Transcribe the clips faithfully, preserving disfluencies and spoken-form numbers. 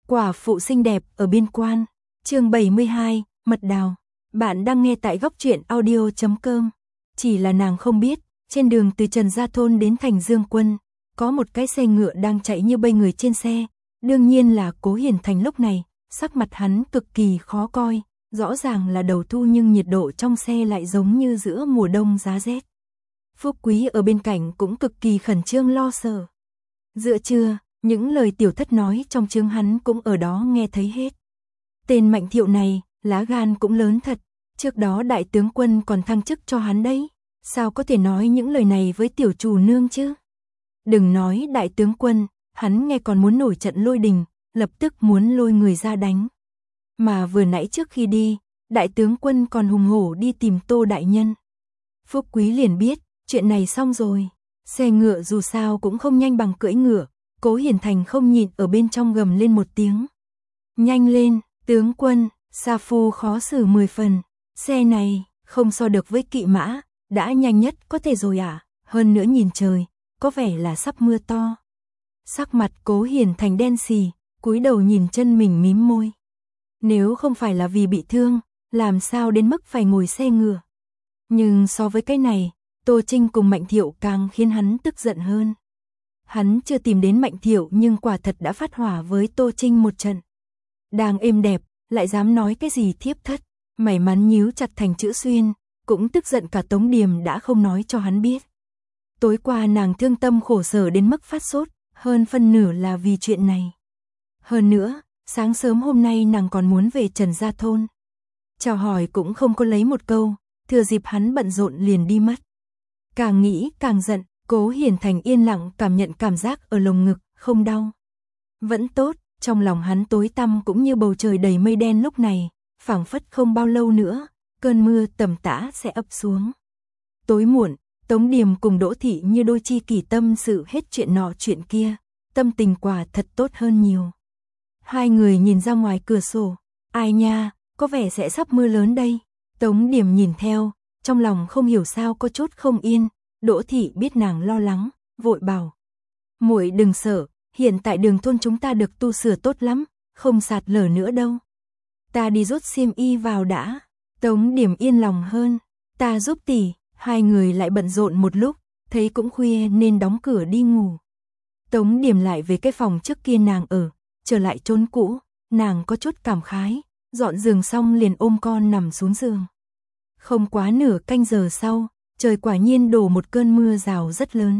Quả phụ xinh đẹp ở biên quan. Chương bảy mươi hai, mật đào. Bạn đang nghe tại góc truyện audio chấm com. Chỉ là nàng không biết, trên đường từ Trần Gia Thôn đến thành Dương Quân, có một cái xe ngựa đang chạy như bay người trên xe. Đương nhiên là Cố Hiền Thành lúc này, sắc mặt hắn cực kỳ khó coi, rõ ràng là đầu thu nhưng nhiệt độ trong xe lại giống như giữa mùa đông giá rét. Phúc Quý ở bên cạnh cũng cực kỳ khẩn trương lo sợ. Giữa trưa, những lời tiểu thất nói trong chương hắn cũng ở đó nghe thấy hết. Tên Mạnh Thiệu này, lá gan cũng lớn thật, trước đó đại tướng quân còn thăng chức cho hắn đấy, sao có thể nói những lời này với tiểu chủ nương chứ? Đừng nói đại tướng quân, hắn nghe còn muốn nổi trận lôi đình, lập tức muốn lôi người ra đánh. Mà vừa nãy trước khi đi, đại tướng quân còn hùng hổ đi tìm Tô đại nhân. Phúc Quý liền biết, chuyện này xong rồi, xe ngựa dù sao cũng không nhanh bằng cưỡi ngựa. Cố Hiền Thành không nhịn ở bên trong gầm lên một tiếng. Nhanh lên, tướng quân, Sa Phu khó xử mười phần, xe này không so được với kỵ mã, đã nhanh nhất có thể rồi à, hơn nữa nhìn trời, có vẻ là sắp mưa to. Sắc mặt Cố Hiền Thành đen xì, cúi đầu nhìn chân mình mím môi. Nếu không phải là vì bị thương, làm sao đến mức phải ngồi xe ngựa. Nhưng so với cái này, Tô Trinh cùng Mạnh Thiệu càng khiến hắn tức giận hơn. Hắn chưa tìm đến Mạnh Thiệu nhưng quả thật đã phát hỏa với Tô Trinh một trận. Đang êm đẹp, lại dám nói cái gì thiếp thất, may mắn nhíu chặt thành chữ xuyên, cũng tức giận cả Tống Điềm đã không nói cho hắn biết. Tối qua nàng thương tâm khổ sở đến mức phát sốt, hơn phân nửa là vì chuyện này. Hơn nữa, sáng sớm hôm nay nàng còn muốn về Trần Gia Thôn. Chào hỏi cũng không có lấy một câu, thừa dịp hắn bận rộn liền đi mất. Càng nghĩ càng giận. Cố Hiền Thành yên lặng cảm nhận cảm giác ở lồng ngực, không đau. Vẫn tốt, trong lòng hắn tối tăm cũng như bầu trời đầy mây đen lúc này, phảng phất không bao lâu nữa, cơn mưa tầm tã sẽ ập xuống. Tối muộn, Tống Điềm cùng Đỗ Thị như đôi chi kỷ tâm sự hết chuyện nọ chuyện kia, tâm tình quả thật tốt hơn nhiều. Hai người nhìn ra ngoài cửa sổ, ai nha, có vẻ sẽ sắp mưa lớn đây. Tống Điềm nhìn theo, trong lòng không hiểu sao có chút không yên. Đỗ Thị biết nàng lo lắng, vội bảo. Muội đừng sợ, hiện tại đường thôn chúng ta được tu sửa tốt lắm, không sạt lở nữa đâu. Ta đi rút xiêm y vào đã. Tống Điềm yên lòng hơn. Ta giúp tỷ, hai người lại bận rộn một lúc, thấy cũng khuya nên đóng cửa đi ngủ. Tống Điềm lại về cái phòng trước kia nàng ở, trở lại chốn cũ, nàng có chút cảm khái, dọn giường xong liền ôm con nằm xuống giường. Không quá nửa canh giờ sau, trời quả nhiên đổ một cơn mưa rào rất lớn.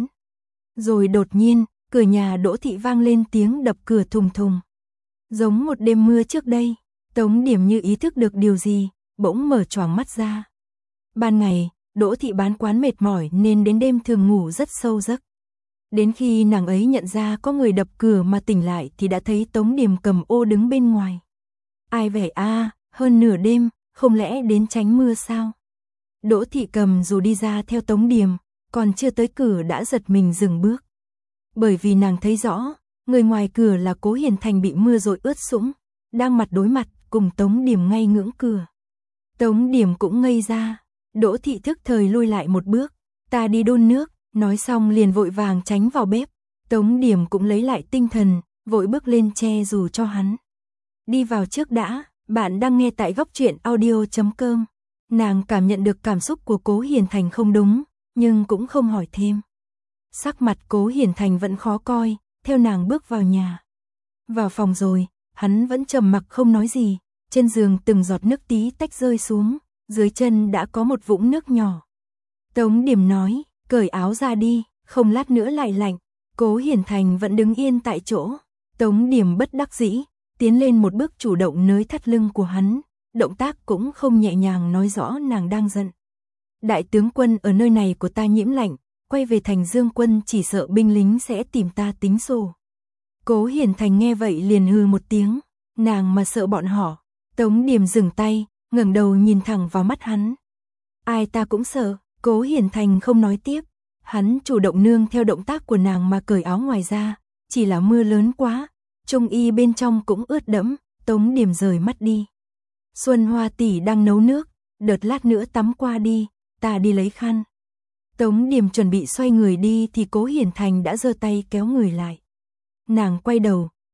Rồi đột nhiên, cửa nhà Đỗ Thị vang lên tiếng đập cửa thùng thùng. Giống một đêm mưa trước đây, Tống Điềm như ý thức được điều gì, bỗng mở choàng mắt ra. Ban ngày, Đỗ Thị bán quán mệt mỏi nên đến đêm thường ngủ rất sâu giấc. Đến khi nàng ấy nhận ra có người đập cửa mà tỉnh lại thì đã thấy Tống Điềm cầm ô đứng bên ngoài. Ai vậy a, hơn nửa đêm, không lẽ đến tránh mưa sao? Đỗ Thị cầm dù đi ra theo Tống Điềm, còn chưa tới cửa đã giật mình dừng bước. Bởi vì nàng thấy rõ, người ngoài cửa là Cố Hiền Thành bị mưa dội ướt sũng, đang mặt đối mặt cùng Tống Điềm ngay ngưỡng cửa. Tống Điềm cũng ngây ra, Đỗ Thị thức thời lui lại một bước, ta đi đun nước, nói xong liền vội vàng tránh vào bếp. Tống Điềm cũng lấy lại tinh thần, vội bước lên che dù cho hắn. Đi vào trước đã, bạn đang nghe tại góc truyện audio chấm com. Nàng cảm nhận được cảm xúc của Cố Hiền Thành không đúng, nhưng cũng không hỏi thêm. Sắc mặt Cố Hiền Thành vẫn khó coi, theo nàng bước vào nhà. Vào phòng rồi, hắn vẫn trầm mặc không nói gì, trên giường từng giọt nước tí tách rơi xuống, dưới chân đã có một vũng nước nhỏ. Tống Điềm nói, cởi áo ra đi, không lát nữa lại lạnh. Cố Hiền Thành vẫn đứng yên tại chỗ. Tống Điềm bất đắc dĩ, tiến lên một bước chủ động nới thắt lưng của hắn. Động tác cũng không nhẹ nhàng nói rõ nàng đang giận. Đại tướng quân ở nơi này của ta nhiễm lạnh, quay về thành Dương Quân chỉ sợ binh lính sẽ tìm ta tính sổ. Cố Hiền Thành nghe vậy liền hừ một tiếng, nàng mà sợ bọn họ. Tống Điềm dừng tay, ngẩng đầu nhìn thẳng vào mắt hắn. Ai ta cũng sợ. Cố Hiền Thành không nói tiếp, hắn chủ động nương theo động tác của nàng mà cởi áo ngoài ra, chỉ là mưa lớn quá, trung y bên trong cũng ướt đẫm. Tống Điềm rời mắt đi. Xuân Hoa tỷ đang nấu nước, đợt lát nữa tắm qua đi, ta đi lấy khăn. Tống Điềm chuẩn bị xoay người đi thì Cố Hiền Thành đã giơ tay kéo người lại. Nàng quay đầu,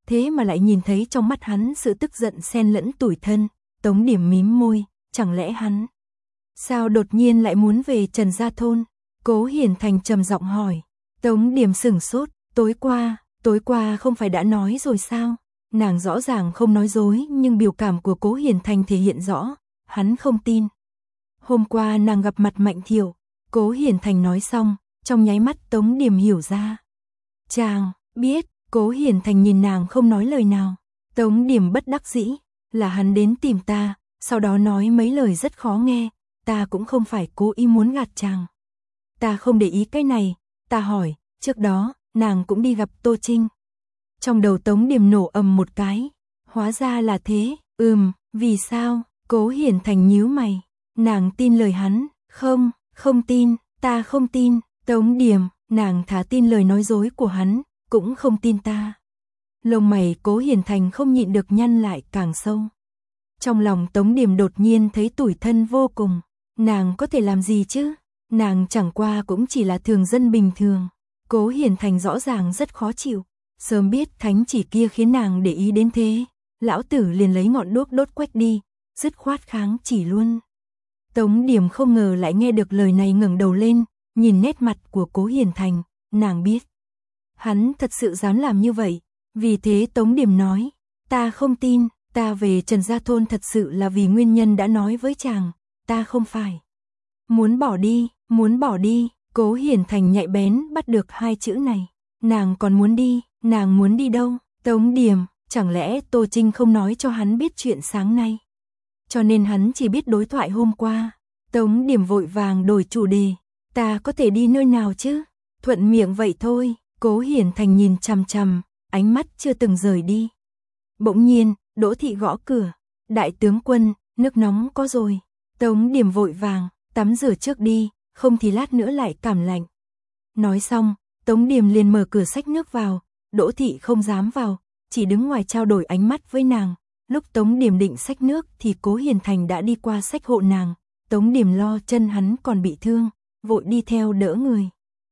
thế mà lại nhìn thấy trong mắt hắn sự tức giận xen lẫn tủi thân. Tống Điểm mím môi, chẳng lẽ hắn sao đột nhiên lại muốn về Trần Gia Thôn? Cố Hiền Thành trầm giọng hỏi. Tống Điểm sửng sốt, tối qua, tối qua không phải đã nói rồi sao? Nàng rõ ràng không nói dối, nhưng biểu cảm của Cố Hiền Thành thể hiện rõ, hắn không tin. Hôm qua nàng gặp mặt Mạnh Thiệu, Cố Hiền Thành nói xong, trong nháy mắt Tống Điểm hiểu ra. Chàng, biết, Cố Hiền Thành nhìn nàng không nói lời nào. Tống Điểm bất đắc dĩ, là hắn đến tìm ta, sau đó nói mấy lời rất khó nghe, ta cũng không phải cố ý muốn gạt chàng. Ta không để ý cái này, ta hỏi, trước đó, nàng cũng đi gặp Tô Trinh. Trong đầu Tống Điểm nổ ầm một cái, hóa ra là thế, ừm, vì sao? Cố Hiền Thành nhíu mày, nàng tin lời hắn, không, không tin, ta không tin. Tống Điểm, nàng thà tin lời nói dối của hắn, cũng không tin ta. Lông mày Cố Hiền Thành không nhịn được nhăn lại càng sâu. Trong lòng Tống Điểm đột nhiên thấy tủi thân vô cùng, nàng có thể làm gì chứ? Nàng chẳng qua cũng chỉ là thường dân bình thường. Cố Hiền Thành rõ ràng rất khó chịu, sớm biết thánh chỉ kia khiến nàng để ý đến thế, lão tử liền lấy ngọn đuốc đốt quách đi, dứt khoát kháng chỉ luôn. Tống Điểm không ngờ lại nghe được lời này, ngẩng đầu lên, nhìn nét mặt của Cố Hiền Thành, nàng biết hắn thật sự dám làm như vậy, vì thế Tống Điểm nói, ta không tin, ta về Trần Gia Thôn thật sự là vì nguyên nhân đã nói với chàng, ta không phải muốn bỏ đi, muốn bỏ đi. Cố Hiền Thành nhạy bén bắt được hai chữ này, nàng còn muốn đi, nàng muốn đi đâu? Tống Điểm, chẳng lẽ Tô Trinh không nói cho hắn biết chuyện sáng nay, cho nên hắn chỉ biết đối thoại hôm qua? Tống Điểm vội vàng đổi chủ đề, ta có thể đi nơi nào chứ? Thuận miệng vậy thôi. Cố Hiền Thành nhìn chằm chằm, ánh mắt chưa từng rời đi. Bỗng nhiên, Đỗ Thị gõ cửa, đại tướng quân, nước nóng có rồi. Tống Điểm vội vàng, tắm rửa trước đi, không thì lát nữa lại cảm lạnh. Nói xong, Tống Điểm liền mở cửa xách nước vào, Đỗ Thị không dám vào, chỉ đứng ngoài trao đổi ánh mắt với nàng. Lúc Tống Điểm định xách nước thì Cố Hiền Thành đã đi qua xách hộ nàng. Tống Điểm lo chân hắn còn bị thương, vội đi theo đỡ người.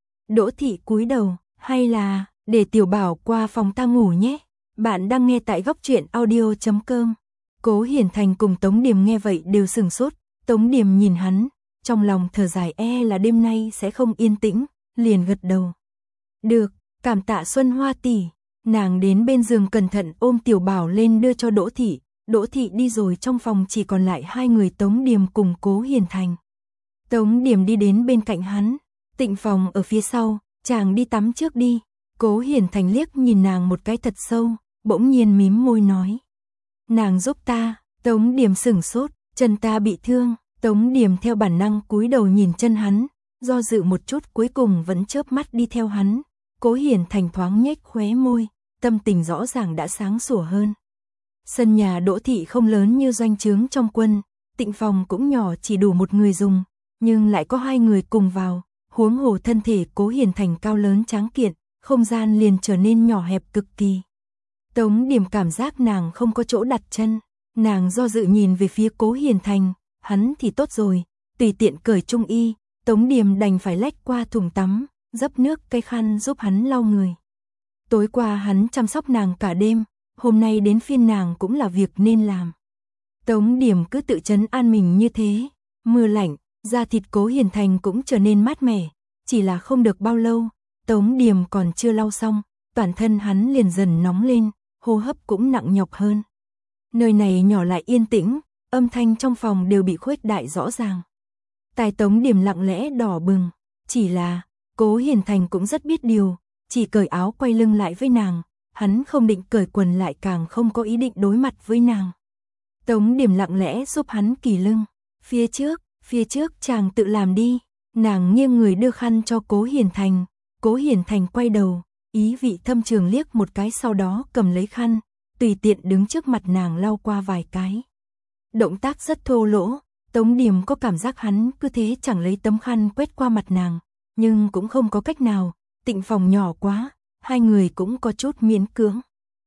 Đỗ Thị cúi đầu, hay là để Tiểu Bảo qua phòng ta ngủ nhé. Bạn đang nghe tại góc truyện audio chấm com. Cố Hiền Thành cùng Tống Điểm nghe vậy đều sừng sốt. Tống Điểm nhìn hắn, trong lòng thở dài, e là đêm nay sẽ không yên tĩnh, liền gật đầu. Được, cảm tạ Xuân Hoa tỷ. Nàng đến bên giường cẩn thận ôm Tiểu Bảo lên đưa cho Đỗ Thị. Đỗ Thị đi rồi, trong phòng chỉ còn lại hai người Tống Điểm cùng Cố Hiền Thành. Tống Điểm đi đến bên cạnh hắn, Tịnh Phòng ở phía sau, chàng đi tắm trước đi. Cố Hiền Thành liếc nhìn nàng một cái thật sâu, bỗng nhiên mím môi nói, nàng giúp ta. Tống Điểm sửng sốt, chân ta bị thương. Tống Điểm theo bản năng cúi đầu nhìn chân hắn, do dự một chút cuối cùng vẫn chớp mắt đi theo hắn. Cố Hiền Thành thoáng nhếch khóe môi, tâm tình rõ ràng đã sáng sủa hơn. Sân nhà Đỗ Thị không lớn như doanh trướng trong quân, Tịnh Phòng cũng nhỏ chỉ đủ một người dùng, nhưng lại có hai người cùng vào, huống hồ thân thể Cố Hiền Thành cao lớn tráng kiện, không gian liền trở nên nhỏ hẹp cực kỳ. Tống Điểm cảm giác nàng không có chỗ đặt chân, nàng do dự nhìn về phía Cố Hiền Thành, hắn thì tốt rồi, tùy tiện cởi trung y, Tống Điểm đành phải lách qua thùng tắm, dấp nước cây khăn giúp hắn lau người. Tối qua hắn chăm sóc nàng cả đêm, hôm nay đến phiên nàng cũng là việc nên làm. Tống Điểm cứ tự trấn an mình như thế, mưa lạnh, da thịt Cố Hiền Thành cũng trở nên mát mẻ, chỉ là không được bao lâu, Tống Điểm còn chưa lau xong, toàn thân hắn liền dần nóng lên, hô hấp cũng nặng nhọc hơn. Nơi này nhỏ lại yên tĩnh, âm thanh trong phòng đều bị khuếch đại rõ ràng. Tai Tống Điểm lặng lẽ đỏ bừng, chỉ là Cố Hiền Thành cũng rất biết điều, chỉ cởi áo quay lưng lại với nàng, hắn không định cởi quần lại, càng không có ý định đối mặt với nàng. Tống Điểm lặng lẽ giúp hắn kỳ lưng, phía trước, phía trước chàng tự làm đi. Nàng nghiêng người đưa khăn cho Cố Hiền Thành, Cố Hiền Thành quay đầu, ý vị thâm trường liếc một cái, sau đó cầm lấy khăn, tùy tiện đứng trước mặt nàng lau qua vài cái. Động tác rất thô lỗ, Tống Điểm có cảm giác hắn cứ thế chẳng lấy tấm khăn quét qua mặt nàng, nhưng cũng không có cách nào, Tịnh Phòng nhỏ quá, hai người cũng có chút miễn cưỡng.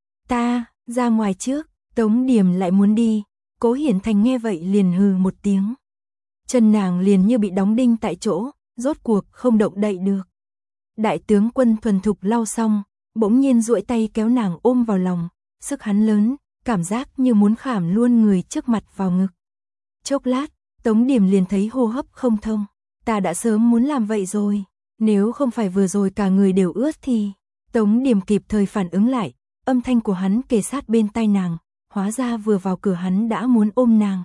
Ta, ra ngoài trước. Tống Điểm lại muốn đi, Cố Hiền Thành nghe vậy liền hừ một tiếng. Chân nàng liền như bị đóng đinh tại chỗ, rốt cuộc không động đậy được. Đại tướng quân thuần thục lau xong, bỗng nhiên duỗi tay kéo nàng ôm vào lòng, sức hắn lớn, cảm giác như muốn khảm luôn người trước mặt vào ngực. Chốc lát, Tống Điểm liền thấy hô hấp không thông, ta đã sớm muốn làm vậy rồi, nếu không phải vừa rồi cả người đều ướt thì... Tống Điểm kịp thời phản ứng lại, âm thanh của hắn kề sát bên tai nàng, hóa ra vừa vào cửa hắn đã muốn ôm nàng.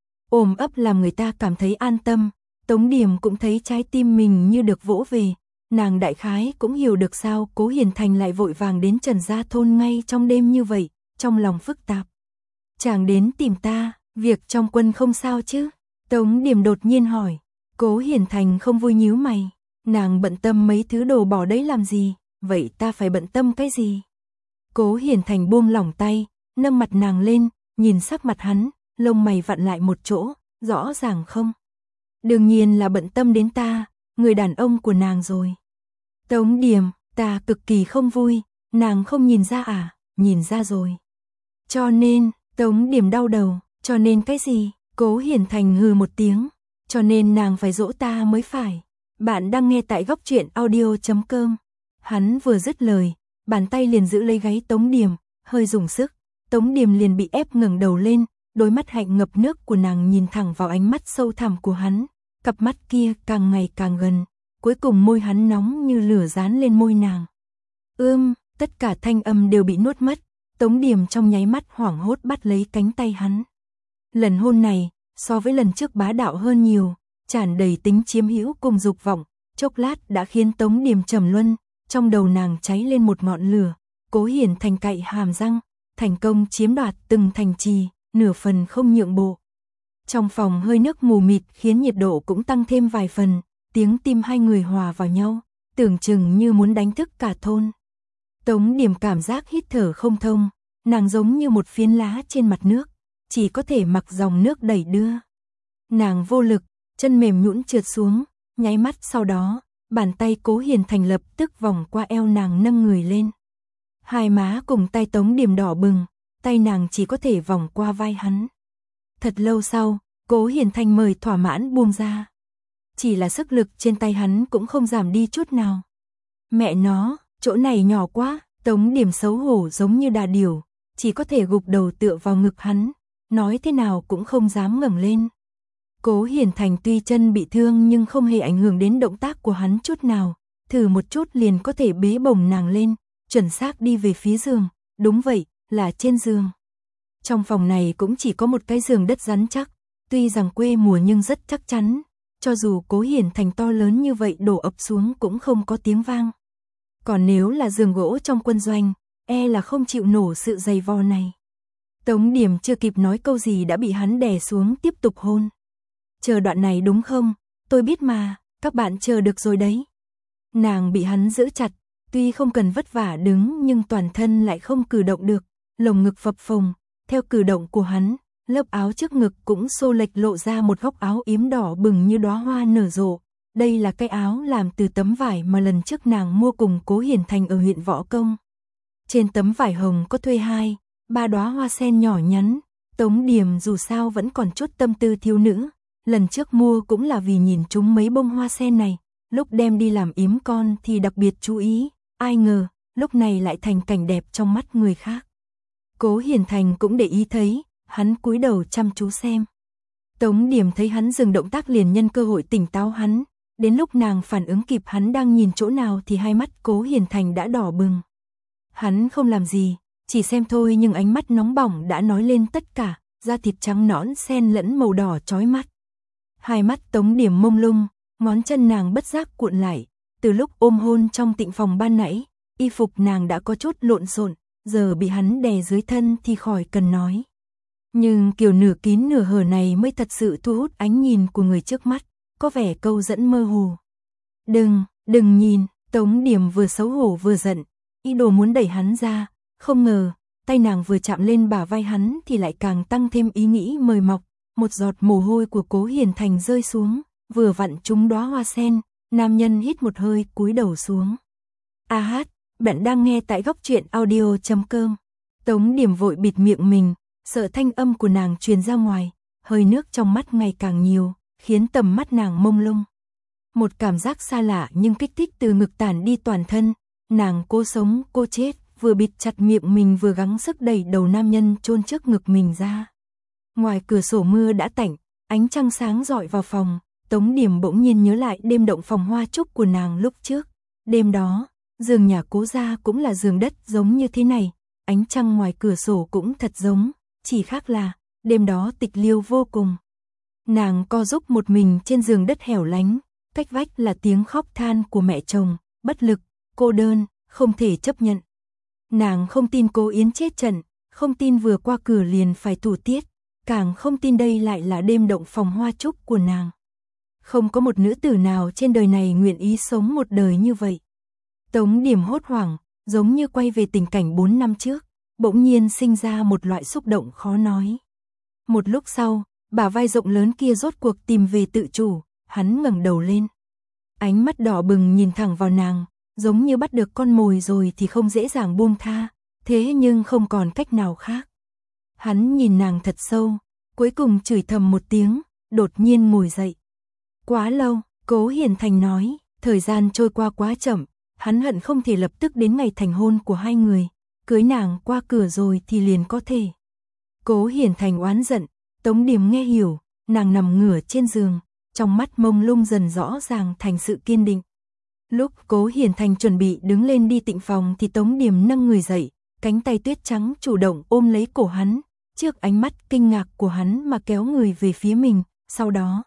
Ôm ấp làm người ta cảm thấy an tâm, Tống Điểm cũng thấy trái tim mình như được vỗ về, nàng đại khái cũng hiểu được sao Cố Hiền Thành lại vội vàng đến Trần Gia Thôn ngay trong đêm như vậy, trong lòng phức tạp. Chàng đến tìm ta, việc trong quân không sao chứ? Tống Điểm đột nhiên hỏi. Cố Hiền Thành không vui nhíu mày, nàng bận tâm mấy thứ đồ bỏ đấy làm gì, vậy ta phải bận tâm cái gì? Cố Hiền Thành buông lỏng tay, nâng mặt nàng lên, nhìn sắc mặt hắn, lông mày vặn lại một chỗ, rõ ràng không? Đương nhiên là bận tâm đến ta, người đàn ông của nàng rồi. Tống Điểm, ta cực kỳ không vui, nàng không nhìn ra à? Nhìn ra rồi. Cho nên, Tống Điểm đau đầu, cho nên cái gì? Cố Hiền Thành hừ một tiếng, cho nên nàng phải dỗ ta mới phải. Bạn đang nghe tại góc truyện audio chấm com. Hắn vừa dứt lời, bàn tay liền giữ lấy gáy Tống Điểm, hơi dùng sức, Tống Điểm liền bị ép ngẩng đầu lên, đôi mắt hạnh ngập nước của nàng nhìn thẳng vào ánh mắt sâu thẳm của hắn, cặp mắt kia càng ngày càng gần, cuối cùng môi hắn nóng như lửa dán lên môi nàng. Ưm, tất cả thanh âm đều bị nuốt mất, Tống Điểm trong nháy mắt hoảng hốt bắt lấy cánh tay hắn. Lần hôn này, so với lần trước bá đạo hơn nhiều, tràn đầy tính chiếm hữu cùng dục vọng, chốc lát đã khiến Tống Điểm trầm luân, trong đầu nàng cháy lên một ngọn lửa. Cố Hiền Thành cậy hàm răng, thành công chiếm đoạt từng thành trì, nửa phần không nhượng bộ. Trong phòng hơi nước mù mịt khiến nhiệt độ cũng tăng thêm vài phần, tiếng tim hai người hòa vào nhau, tưởng chừng như muốn đánh thức cả thôn. Tống Điểm cảm giác hít thở không thông, nàng giống như một phiến lá trên mặt nước, chỉ có thể mặc dòng nước đẩy đưa. Nàng vô lực, chân mềm nhũn trượt xuống, nháy mắt sau đó, bàn tay Cố Hiền Thành lập tức vòng qua eo nàng nâng người lên. Hai má cùng tay Tống Điểm đỏ bừng, tay nàng chỉ có thể vòng qua vai hắn. Thật lâu sau, Cố Hiền Thành mời thỏa mãn buông ra. Chỉ là sức lực trên tay hắn cũng không giảm đi chút nào. Mẹ nó, chỗ này nhỏ quá, Tống Điểm xấu hổ giống như đà điểu, chỉ có thể gục đầu tựa vào ngực hắn, nói thế nào cũng không dám ngẩng lên. Cố Hiền Thành tuy chân bị thương nhưng không hề ảnh hưởng đến động tác của hắn chút nào, thử một chút liền có thể bế bổng nàng lên, chuẩn xác đi về phía giường, đúng vậy, là trên giường. Trong phòng này cũng chỉ có một cái giường đất rắn chắc, tuy rằng quê mùa nhưng rất chắc chắn, cho dù Cố Hiền Thành to lớn như vậy đổ ập xuống cũng không có tiếng vang. Còn nếu là giường gỗ trong quân doanh, e là không chịu nổi sự dày vò này. Tống Điểm chưa kịp nói câu gì đã bị hắn đè xuống tiếp tục hôn. Chờ đoạn này đúng không? Tôi biết mà, các bạn chờ được rồi đấy. Nàng bị hắn giữ chặt, tuy không cần vất vả đứng nhưng toàn thân lại không cử động được, lồng ngực phập phồng, theo cử động của hắn, lớp áo trước ngực cũng xô lệch lộ ra một góc áo yếm đỏ bừng như đóa hoa nở rộ. Đây là cái áo làm từ tấm vải mà lần trước nàng mua cùng Cố Hiền Thành ở huyện Võ Công. Trên tấm vải hồng có thuê hai, ba đóa hoa sen nhỏ nhắn, Tống Điểm dù sao vẫn còn chút tâm tư thiếu nữ, lần trước mua cũng là vì nhìn chúng mấy bông hoa sen này, lúc đem đi làm yếm con thì đặc biệt chú ý, ai ngờ, lúc này lại thành cảnh đẹp trong mắt người khác. Cố Hiền Thành cũng để ý thấy, hắn cúi đầu chăm chú xem. Tống Điểm thấy hắn dừng động tác liền nhân cơ hội tỉnh táo hắn, đến lúc nàng phản ứng kịp hắn đang nhìn chỗ nào thì hai mắt Cố Hiền Thành đã đỏ bừng. Hắn không làm gì, chỉ xem thôi nhưng ánh mắt nóng bỏng đã nói lên tất cả, da thịt trắng nõn xen lẫn màu đỏ chói mắt. Hai mắt Tống Điểm mông lung, ngón chân nàng bất giác cuộn lại, từ lúc ôm hôn trong tịnh phòng ban nãy, y phục nàng đã có chút lộn xộn, giờ bị hắn đè dưới thân thì khỏi cần nói. Nhưng kiểu nửa kín nửa hở này mới thật sự thu hút ánh nhìn của người trước mắt, có vẻ câu dẫn mơ hồ. Đừng, đừng nhìn, Tống Điểm vừa xấu hổ vừa giận, ý đồ muốn đẩy hắn ra, không ngờ, tay nàng vừa chạm lên bả vai hắn thì lại càng tăng thêm ý nghĩ mời mọc, một giọt mồ hôi của Cố Hiền Thành rơi xuống, vừa vặn trúng đóa hoa sen, nam nhân hít một hơi cúi đầu xuống. A hát, bạn đang nghe tại góc truyện audio chấm com. Tống Điểm vội bịt miệng mình, sợ thanh âm của nàng truyền ra ngoài, hơi nước trong mắt ngày càng nhiều, khiến tầm mắt nàng mông lung. Một cảm giác xa lạ nhưng kích thích từ ngực tản đi toàn thân, Nàng cố sống, cố chết, vừa bịt chặt miệng mình vừa gắng sức đẩy đầu nam nhân chôn trước ngực mình ra. Ngoài cửa sổ mưa đã tạnh, ánh trăng sáng rọi vào phòng, Tống Điểm bỗng nhiên nhớ lại đêm động phòng hoa trúc của nàng lúc trước. Đêm đó, giường nhà Cố gia cũng là giường đất giống như thế này, ánh trăng ngoài cửa sổ cũng thật giống, chỉ khác là, đêm đó tịch liêu vô cùng. Nàng co giúp một mình trên giường đất hẻo lánh, cách vách là tiếng khóc than của mẹ chồng, bất lực, cô đơn, không thể chấp nhận. Nàng không tin Cố Yến chết trận, không tin vừa qua cửa liền phải thủ tiết, càng không tin đây lại là đêm động phòng hoa trúc của nàng. Không có một nữ tử nào trên đời này nguyện ý sống một đời như vậy. Tống Điểm hốt hoảng, giống như quay về tình cảnh bốn năm trước, bỗng nhiên sinh ra một loại xúc động khó nói. Một lúc sau, bả vai rộng lớn kia rốt cuộc tìm về tự chủ, hắn ngẩng đầu lên. Ánh mắt đỏ bừng nhìn thẳng vào nàng, giống như bắt được con mồi rồi thì không dễ dàng buông tha, thế nhưng không còn cách nào khác. Hắn nhìn nàng thật sâu, cuối cùng chửi thầm một tiếng, đột nhiên ngồi dậy. Quá lâu, Cố Hiền Thành nói, thời gian trôi qua quá chậm, hắn hận không thể lập tức đến ngày thành hôn của hai người, cưới nàng qua cửa rồi thì liền có thể. Cố Hiền Thành oán giận, Tống Điểm nghe hiểu, nàng nằm ngửa trên giường, trong mắt mông lung dần rõ ràng thành sự kiên định. Lúc Cố Hiền Thành chuẩn bị đứng lên đi tịnh phòng thì Tống Điểm nâng người dậy, cánh tay tuyết trắng chủ động ôm lấy cổ hắn, trước ánh mắt kinh ngạc của hắn mà kéo người về phía mình, sau đó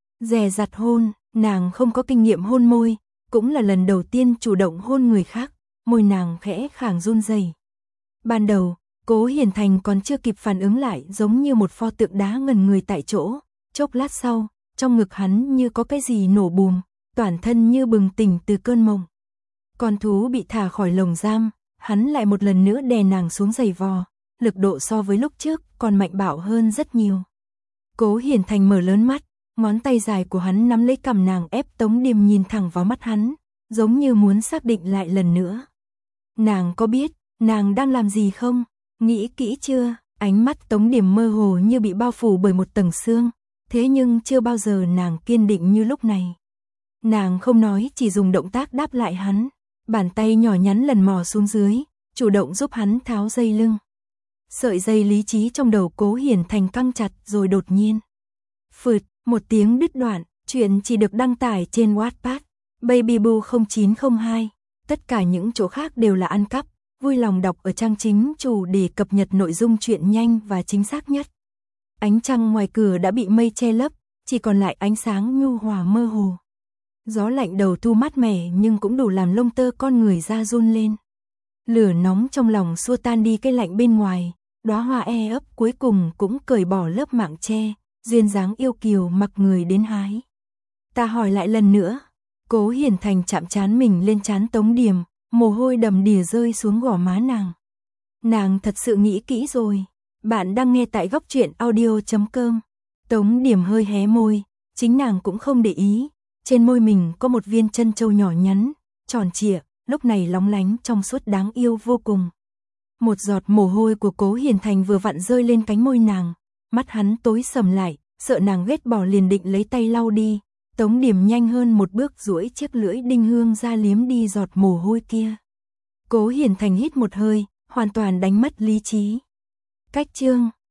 dè dặt hôn. Nàng không có kinh nghiệm hôn môi, cũng là lần đầu tiên chủ động hôn người khác, môi nàng khẽ khàng run rẩy. Ban đầu, Cố Hiền Thành còn chưa kịp phản ứng lại, giống như một pho tượng đá ngẩn người tại chỗ, chốc lát sau, trong ngực hắn như có cái gì nổ bùm, toàn thân như bừng tỉnh từ cơn mộng. Con thú bị thả khỏi lồng giam, hắn lại một lần nữa đè nàng xuống giày vò, lực độ so với lúc trước còn mạnh bạo hơn rất nhiều. Cố Hiền Thành mở lớn mắt, ngón tay dài của hắn nắm lấy cằm nàng, ép Tống Điểm nhìn thẳng vào mắt hắn, giống như muốn xác định lại lần nữa. Nàng có biết, nàng đang làm gì không? Nghĩ kỹ chưa? Ánh mắt Tống Điểm mơ hồ như bị bao phủ bởi một tầng sương, thế nhưng chưa bao giờ nàng kiên định như lúc này. Nàng không nói, chỉ dùng động tác đáp lại hắn, bàn tay nhỏ nhắn lần mò xuống dưới, chủ động giúp hắn tháo dây lưng. Sợi dây lý trí trong đầu Cố Hiền Thành căng chặt rồi đột nhiên phượt, một tiếng đứt đoạn, chuyện chỉ được đăng tải trên Wattpad, Babyboo không chín không hai, tất cả những chỗ khác đều là ăn cắp, vui lòng đọc ở trang chính chủ để cập nhật nội dung truyện nhanh và chính xác nhất. Ánh trăng ngoài cửa đã bị mây che lấp, chỉ còn lại ánh sáng nhu hòa mơ hồ. Gió lạnh đầu thu mát mẻ nhưng cũng đủ làm lông tơ con người da run lên. Lửa nóng trong lòng xua tan đi cái lạnh bên ngoài, đóa hoa e ấp cuối cùng cũng cởi bỏ lớp mạng che, duyên dáng yêu kiều mặc người đến hái. Ta hỏi lại lần nữa. Cố Hiền Thành chạm trán mình lên trán Tống Điểm, mồ hôi đầm đìa rơi xuống gò má nàng. Nàng thật sự nghĩ kỹ rồi. Bạn đang nghe tại góc truyện audio chấm com. Tống Điểm hơi hé môi, chính nàng cũng không để ý, trên môi mình có một viên trân châu nhỏ nhắn, tròn trịa, lúc này lóng lánh trong suốt đáng yêu vô cùng. Một giọt mồ hôi của Cố Hiền Thành vừa vặn rơi lên cánh môi nàng, mắt hắn tối sầm lại, sợ nàng ghét bỏ liền định lấy tay lau đi. Tống Điểm nhanh hơn một bước duỗi chiếc lưỡi đinh hương ra liếm đi giọt mồ hôi kia. Cố Hiền Thành hít một hơi, hoàn toàn đánh mất lý trí. Cách chương